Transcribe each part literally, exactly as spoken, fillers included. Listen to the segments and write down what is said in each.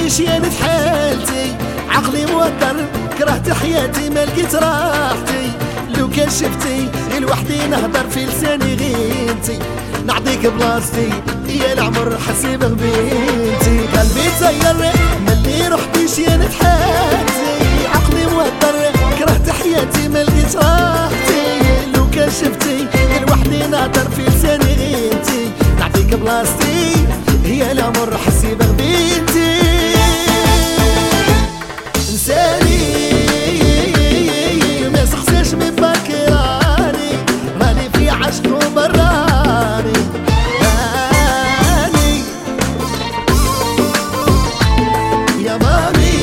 رحتيش يا نت حالتي، عقلي موتر كرهت حياتي ما لقيت راحتي. لو كان شفتي لوحدي نهضر في لساني غينتي، نعطيك بلاصتي يا العمر حسيب غبينتي. قلبي تغير ملي رحتيش يا نت حالتي، عقلي موتر كرهت حياتي ما لقيت راحتي. لو كان شفتي لوحدي نهضر في لساني غينتي، نعطيك بلاصتي يا العمر حسيب غبينتي. انساني ما سخساش من بكراني، راني في عشق وبراني هاني يا مامي.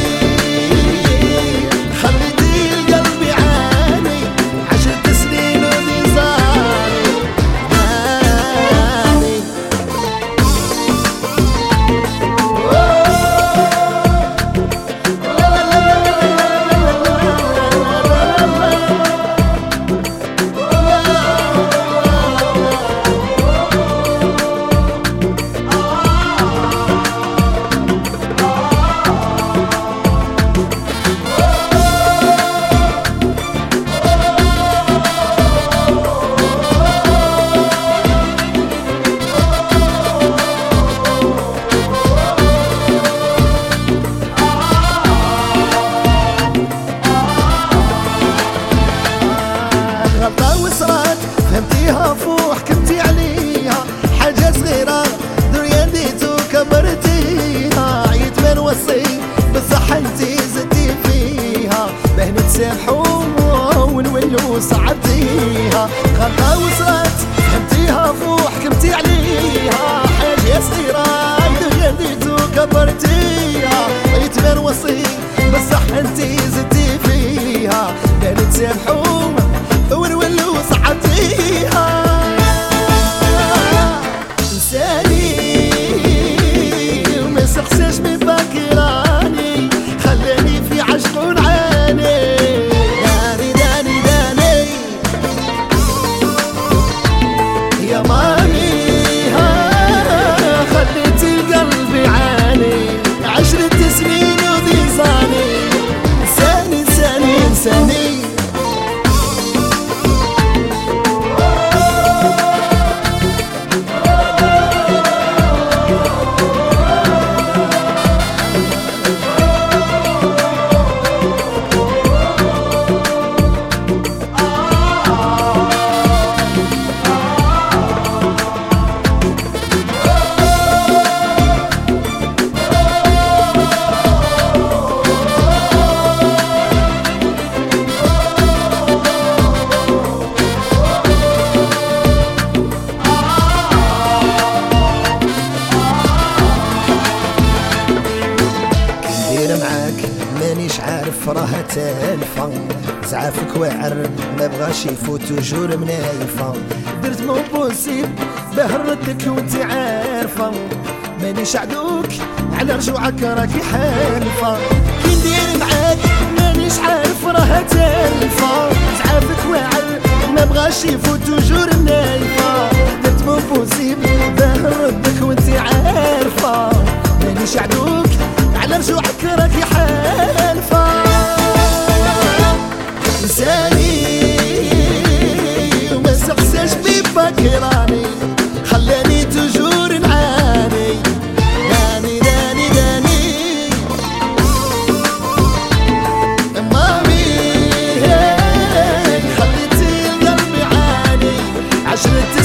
خليتي القلب يعاني عشرة سنين ونزاري هاني. فهمتيها فوق حكمتي عليها، حاجة صغيرة دنيا ديتو كبرتيها. عيت ما نوصي بصح انتي زدتي فيها، باه نتسامحو ونولو صعبتيها. غلطة وصلت فهمتيها فوق حكمتي عليها، حاجة صغيرة دنيا ديتو كبرتيها. عيت ما نوصي بصح انتي زدتي فيها، باه نتسامحو ونولو صعبتيها. انساني وما سخساش من بكراني، خلاني في عشق ونعاني داني داني داني يا مامي. خليتي القلب يعاني عشرة سنين وضيزاني. انساني انساني انساني مانيش عارف راها تالفة، زعافك واعر ما بغاش يفوت توجور منايفة. درت مو بوسيب باه نردك وانتي عارفة، مانيش عدوك على رجوعك راكي حالفة. كي ندير معاك مانيش عارف راها تالفة، زعافك واعر ما بغاش يفوت توجور منايفة. درت مو بوسيب باه نردك وانتي عارفة، مانيش عدوك على رجوعك راكي حالفة. انساني وما سقساش ببكراني، خلاني توجور نعاني داني داني داني مامي. خليتي القلب يعاني عشرة